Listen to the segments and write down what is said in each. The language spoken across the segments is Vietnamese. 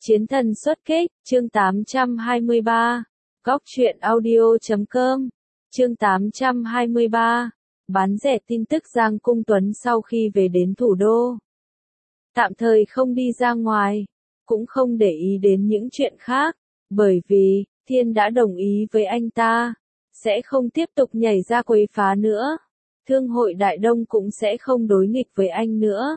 Chiến thần xuất kích, chương 823. Góc truyện audio.com, chương 823. Bán rẻ tin tức Giang Cung Tuấn sau khi về đến thủ đô. Tạm thời không đi ra ngoài, cũng không để ý đến những chuyện khác, bởi vì, Thiên đã đồng ý với anh ta, sẽ không tiếp tục nhảy ra quấy phá nữa. Thương hội Đại Đông cũng sẽ không đối nghịch với anh nữa.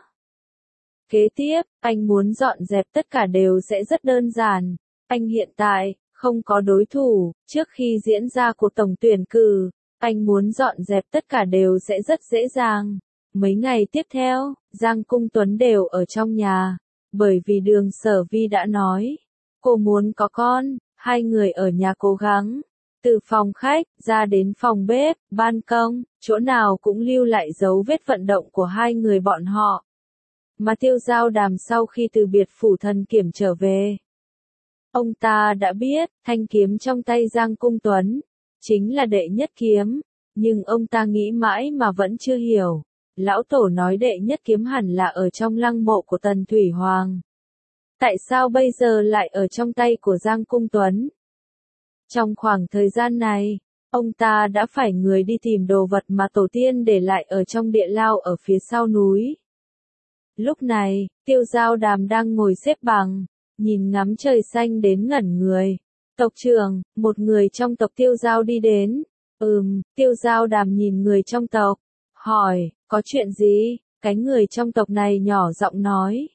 Kế tiếp, anh muốn dọn dẹp tất cả đều sẽ rất đơn giản. Anh hiện tại, không có đối thủ, trước khi diễn ra cuộc tổng tuyển cử, anh muốn dọn dẹp tất cả đều sẽ rất dễ dàng. Mấy ngày tiếp theo, Giang Cung Tuấn đều ở trong nhà, bởi vì Đường Sở Vi đã nói, cô muốn có con, hai người ở nhà cố gắng. Từ phòng khách, ra đến phòng bếp, ban công, chỗ nào cũng lưu lại dấu vết vận động của hai người bọn họ. Mà Tiêu Giao Đàm sau khi từ biệt phủ thần kiểm trở về, ông ta đã biết, thanh kiếm trong tay Giang Cung Tuấn, chính là đệ nhất kiếm, nhưng ông ta nghĩ mãi mà vẫn chưa hiểu. Lão Tổ nói đệ nhất kiếm hẳn là ở trong lăng mộ của Tần Thủy Hoàng. Tại sao bây giờ lại ở trong tay của Giang Cung Tuấn? Trong khoảng thời gian này, ông ta đã phải người đi tìm đồ vật mà tổ tiên để lại ở trong địa lao ở phía sau núi. Lúc này, Tiêu Giao Đàm đang ngồi xếp bằng, nhìn ngắm trời xanh đến ngẩn người. Tộc trưởng, một người trong tộc Tiêu Giao đi đến. Tiêu Giao Đàm nhìn người trong tộc, hỏi, có chuyện gì? Cái người trong tộc này nhỏ giọng nói,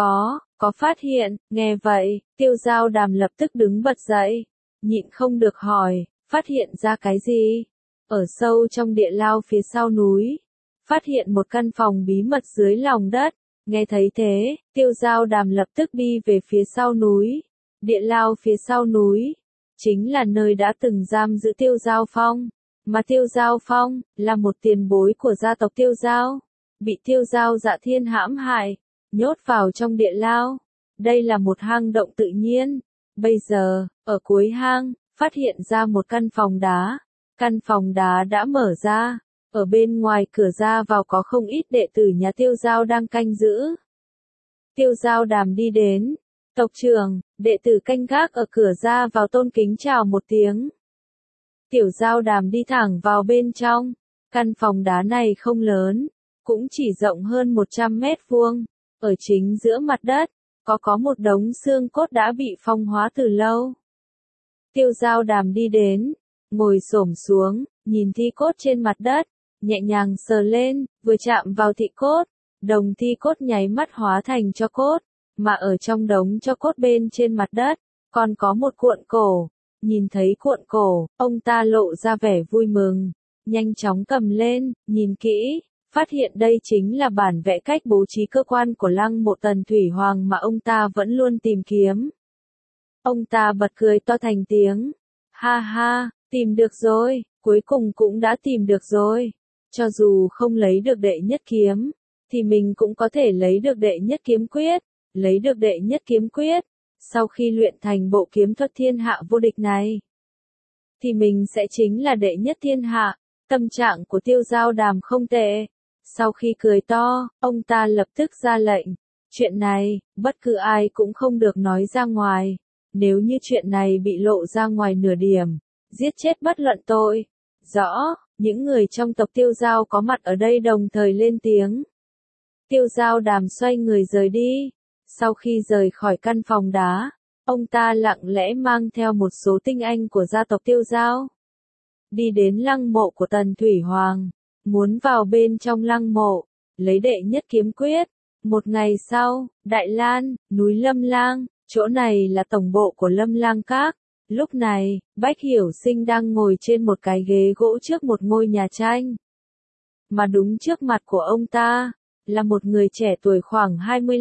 có phát hiện. Nghe vậy, Tiêu Giao Đàm lập tức đứng bật dậy, nhịn không được hỏi, phát hiện ra cái gì? Ở sâu trong địa lao phía sau núi, phát hiện một căn phòng bí mật dưới lòng đất. Nghe thấy thế, Tiêu Giao Đàm lập tức đi về phía sau núi. Địa lao phía sau núi, chính là nơi đã từng giam giữ Tiêu Giao Phong. Mà Tiêu Giao Phong, là một tiền bối của gia tộc Tiêu Giao, bị Tiêu Giao Dạ Thiên hãm hại, nhốt vào trong địa lao. Đây là một hang động tự nhiên. Bây giờ, ở cuối hang, phát hiện ra một căn phòng đá. Căn phòng đá đã mở ra. Ở bên ngoài cửa ra vào có không ít đệ tử nhà Tiêu Giao đang canh giữ. Tiêu Giao Đàm đi đến. Tộc trưởng, đệ tử canh gác ở cửa ra vào tôn kính chào một tiếng. Tiểu Giao Đàm đi thẳng vào bên trong. Căn phòng đá này không lớn, cũng chỉ rộng hơn 100 mét vuông. Ở chính giữa mặt đất, có một đống xương cốt đã bị phong hóa từ lâu. Tiêu Giao Đàm đi đến, ngồi xổm xuống, nhìn thi cốt trên mặt đất, nhẹ nhàng sờ lên, vừa chạm vào thi cốt, đồng thi cốt nháy mắt hóa thành tro cốt, mà ở trong đống tro cốt bên trên mặt đất, còn có một cuộn cổ. Nhìn thấy cuộn cổ, ông ta lộ ra vẻ vui mừng, nhanh chóng cầm lên, nhìn kỹ, phát hiện đây chính là bản vẽ cách bố trí cơ quan của lăng mộ Tần Thủy Hoàng mà ông ta vẫn luôn tìm kiếm. Ông ta bật cười to thành tiếng, ha ha, tìm được rồi, cuối cùng cũng đã tìm được rồi. Cho dù không lấy được đệ nhất kiếm, thì mình cũng có thể lấy được đệ nhất kiếm quyết, lấy được đệ nhất kiếm quyết. Sau khi luyện thành bộ kiếm thuật thiên hạ vô địch này, thì mình sẽ chính là đệ nhất thiên hạ. Tâm trạng của Tiêu Giao Đàm không tệ. Sau khi cười to, ông ta lập tức ra lệnh. Chuyện này, bất cứ ai cũng không được nói ra ngoài. Nếu như chuyện này bị lộ ra ngoài nửa điểm, giết chết bất luận tội. Rõ, những người trong tộc Tiêu Giao có mặt ở đây đồng thời lên tiếng. Tiêu Giao Đàm xoay người rời đi. Sau khi rời khỏi căn phòng đá, ông ta lặng lẽ mang theo một số tinh anh của gia tộc Tiêu Giao. Đi đến lăng mộ của Tần Thủy Hoàng, muốn vào bên trong lăng mộ, lấy đệ nhất kiếm quyết. Một ngày sau, Đại Lan, núi Lâm Lang, chỗ này là tổng bộ của Lâm Lang Các. Lúc này, Bách Hiểu Sinh đang ngồi trên một cái ghế gỗ trước một ngôi nhà tranh. Mà đúng trước mặt của ông ta, là một người trẻ tuổi khoảng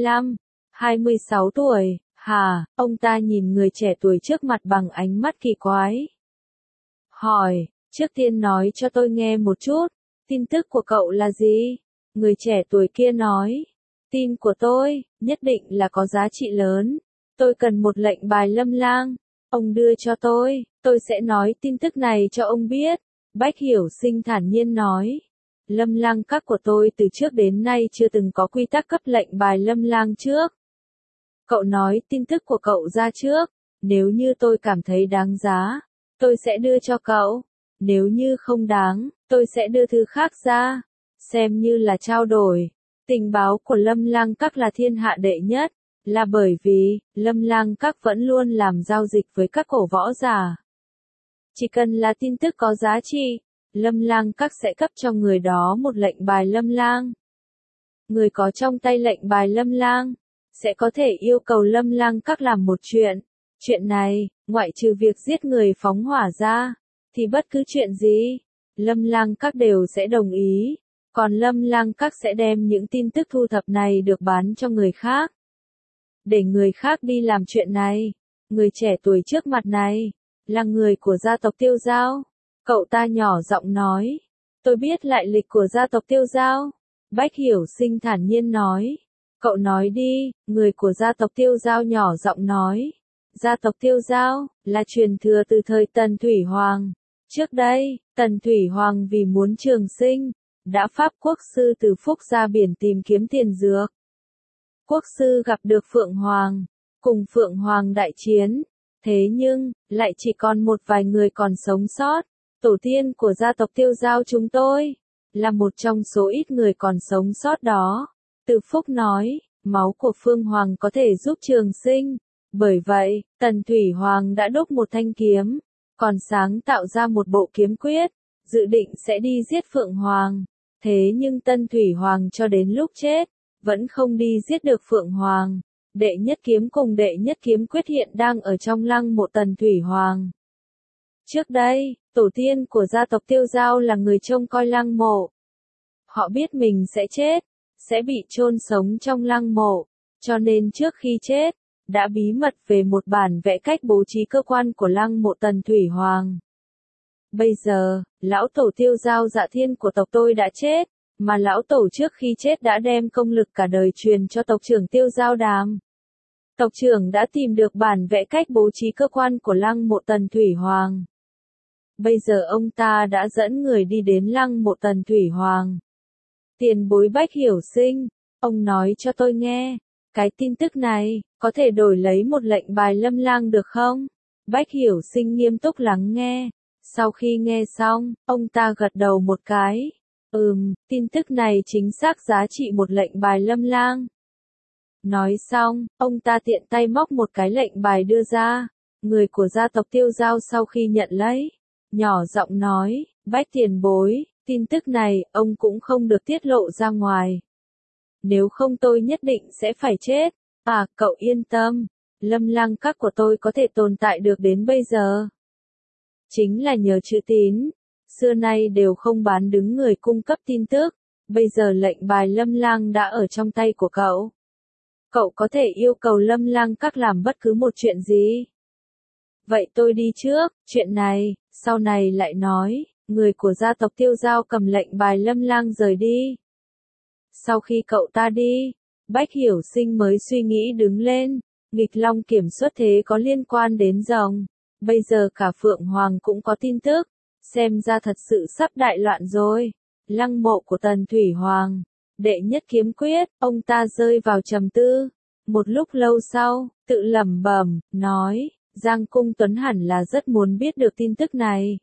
25-26 tuổi. Ông ta nhìn người trẻ tuổi trước mặt bằng ánh mắt kỳ quái. Hỏi, trước tiên nói cho tôi nghe một chút, tin tức của cậu là gì? Người trẻ tuổi kia nói, tin của tôi, nhất định là có giá trị lớn. Tôi cần một lệnh bài Lâm Lang. Ông đưa cho tôi sẽ nói tin tức này cho ông biết. Bách Hiểu Sinh thản nhiên nói. Lâm Lang Các của tôi từ trước đến nay chưa từng có quy tắc cấp lệnh bài Lâm Lang trước. Cậu nói tin tức của cậu ra trước, nếu như tôi cảm thấy đáng giá, tôi sẽ đưa cho cậu, nếu như không đáng, tôi sẽ đưa thứ khác ra, xem như là trao đổi. Tình báo của Lâm Lang Các là thiên hạ đệ nhất, là bởi vì, Lâm Lang Các vẫn luôn làm giao dịch với các cổ võ giả. Chỉ cần là tin tức có giá trị, Lâm Lang Các sẽ cấp cho người đó một lệnh bài Lâm Lang. Người có trong tay lệnh bài Lâm Lang, sẽ có thể yêu cầu Lâm Lang Các làm một chuyện. Chuyện này, ngoại trừ việc giết người phóng hỏa ra, thì bất cứ chuyện gì, Lâm Lang Các đều sẽ đồng ý. Còn Lâm Lang Các sẽ đem những tin tức thu thập này được bán cho người khác. Để người khác đi làm chuyện này. Người trẻ tuổi trước mặt này, là người của gia tộc Tiêu Giao. Cậu ta nhỏ giọng nói. Tôi biết lại lịch của gia tộc Tiêu Giao. Bách Hiểu Sinh thản nhiên nói. Cậu nói đi, người của gia tộc Tiêu Giao nhỏ giọng nói. Gia tộc Tiêu Giao, là truyền thừa từ thời Tần Thủy Hoàng. Trước đây, Tần Thủy Hoàng vì muốn trường sinh, đã pháp quốc sư từ Phúc ra biển tìm kiếm tiền dược. Quốc sư gặp được Phượng Hoàng, cùng Phượng Hoàng đại chiến. Thế nhưng, lại chỉ còn một vài người còn sống sót. Tổ tiên của gia tộc Tiêu Giao chúng tôi, là một trong số ít người còn sống sót đó. Từ Phúc nói, máu của Phương Hoàng có thể giúp trường sinh. Bởi vậy, Tần Thủy Hoàng đã đúc một thanh kiếm, còn sáng tạo ra một bộ kiếm quyết, dự định sẽ đi giết Phượng Hoàng. Thế nhưng Tần Thủy Hoàng cho đến lúc chết, vẫn không đi giết được Phượng Hoàng. Đệ nhất kiếm cùng đệ nhất kiếm quyết hiện đang ở trong lăng mộ Tần Thủy Hoàng. Trước đây, tổ tiên của gia tộc Tiêu Giao là người trông coi lăng mộ. Họ biết mình sẽ chết, sẽ bị chôn sống trong lăng mộ, cho nên trước khi chết, đã bí mật về một bản vẽ cách bố trí cơ quan của lăng mộ Tần Thủy Hoàng. Bây giờ, lão tổ Tiêu Giao Dạ Thiên của tộc tôi đã chết, mà lão tổ trước khi chết đã đem công lực cả đời truyền cho tộc trưởng Tiêu Giao Đàm. Tộc trưởng đã tìm được bản vẽ cách bố trí cơ quan của lăng mộ Tần Thủy Hoàng. Bây giờ ông ta đã dẫn người đi đến lăng mộ Tần Thủy Hoàng. Tiền bối Bách Hiểu Sinh, ông nói cho tôi nghe, cái tin tức này, có thể đổi lấy một lệnh bài Lâm Lang được không? Bách Hiểu Sinh nghiêm túc lắng nghe. Sau khi nghe xong, ông ta gật đầu một cái. Tin tức này chính xác giá trị một lệnh bài Lâm Lang. Nói xong, ông ta tiện tay móc một cái lệnh bài đưa ra. Người của gia tộc Tiêu Giao sau khi nhận lấy, nhỏ giọng nói, Bách tiền bối, tin tức này, ông cũng không được tiết lộ ra ngoài. Nếu không tôi nhất định sẽ phải chết. À, cậu yên tâm, Lâm Lang Các của tôi có thể tồn tại được đến bây giờ. Chính là nhờ chữ tín, xưa nay đều không bán đứng người cung cấp tin tức, bây giờ lệnh bài Lâm Lang đã ở trong tay của cậu. Cậu có thể yêu cầu Lâm Lang Các làm bất cứ một chuyện gì. Vậy tôi đi trước, chuyện này, sau này lại nói, người của gia tộc Tiêu Giao cầm lệnh bài Lâm Lang rời đi. Sau khi cậu ta đi, Bách Hiểu Sinh mới suy nghĩ đứng lên, nghịch long kiểm xuất thế có liên quan đến rồng. Bây giờ cả Phượng Hoàng cũng có tin tức, xem ra thật sự sắp đại loạn rồi. Lăng mộ của Tần Thủy Hoàng, đệ nhất kiếm quyết, ông ta rơi vào trầm tư. Một lúc lâu sau, tự lẩm bẩm, nói, Giang Cung Tuấn hẳn là rất muốn biết được tin tức này.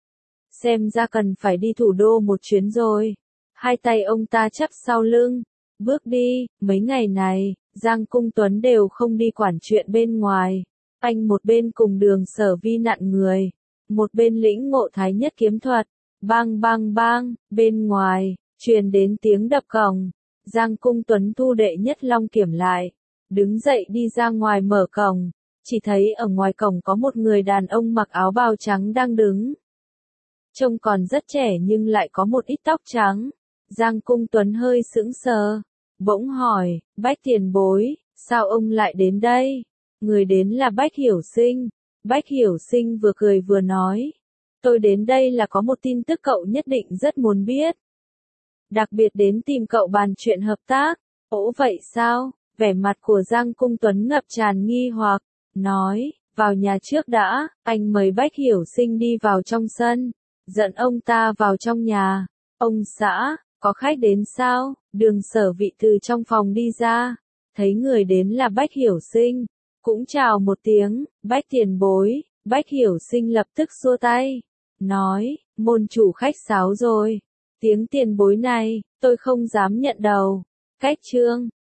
Xem ra cần phải đi thủ đô một chuyến rồi. Hai tay ông ta chắp sau lưng, bước đi. Mấy ngày này, Giang Cung Tuấn đều không đi quản chuyện bên ngoài. Anh một bên cùng Đường Sở Vi nặn người, một bên lĩnh ngộ thái nhất kiếm thuật. Bang bang bang, bên ngoài, truyền đến tiếng đập cổng. Giang Cung Tuấn thu đệ nhất long kiểm lại, đứng dậy đi ra ngoài mở cổng. Chỉ thấy ở ngoài cổng có một người đàn ông mặc áo bào trắng đang đứng. Trông còn rất trẻ nhưng lại có một ít tóc trắng. Giang Cung Tuấn hơi sững sờ, bỗng hỏi, Bách tiền bối, sao ông lại đến đây? Người đến là Bách Hiểu Sinh. Bách Hiểu Sinh vừa cười vừa nói, tôi đến đây là có một tin tức cậu nhất định rất muốn biết. Đặc biệt đến tìm cậu bàn chuyện hợp tác. Ồ vậy sao? Vẻ mặt của Giang Cung Tuấn ngập tràn nghi hoặc, nói, vào nhà trước đã. Anh mời Bách Hiểu Sinh đi vào trong sân, dẫn ông ta vào trong nhà. Ông xã, có khách đến sao? Đường Sở Vi từ trong phòng đi ra, thấy người đến là Bách Hiểu Sinh, cũng chào một tiếng, Bách tiền bối. Bách Hiểu Sinh lập tức xua tay, nói, môn chủ khách sáo rồi, tiếng tiền bối này, tôi không dám nhận đầu. Cách chương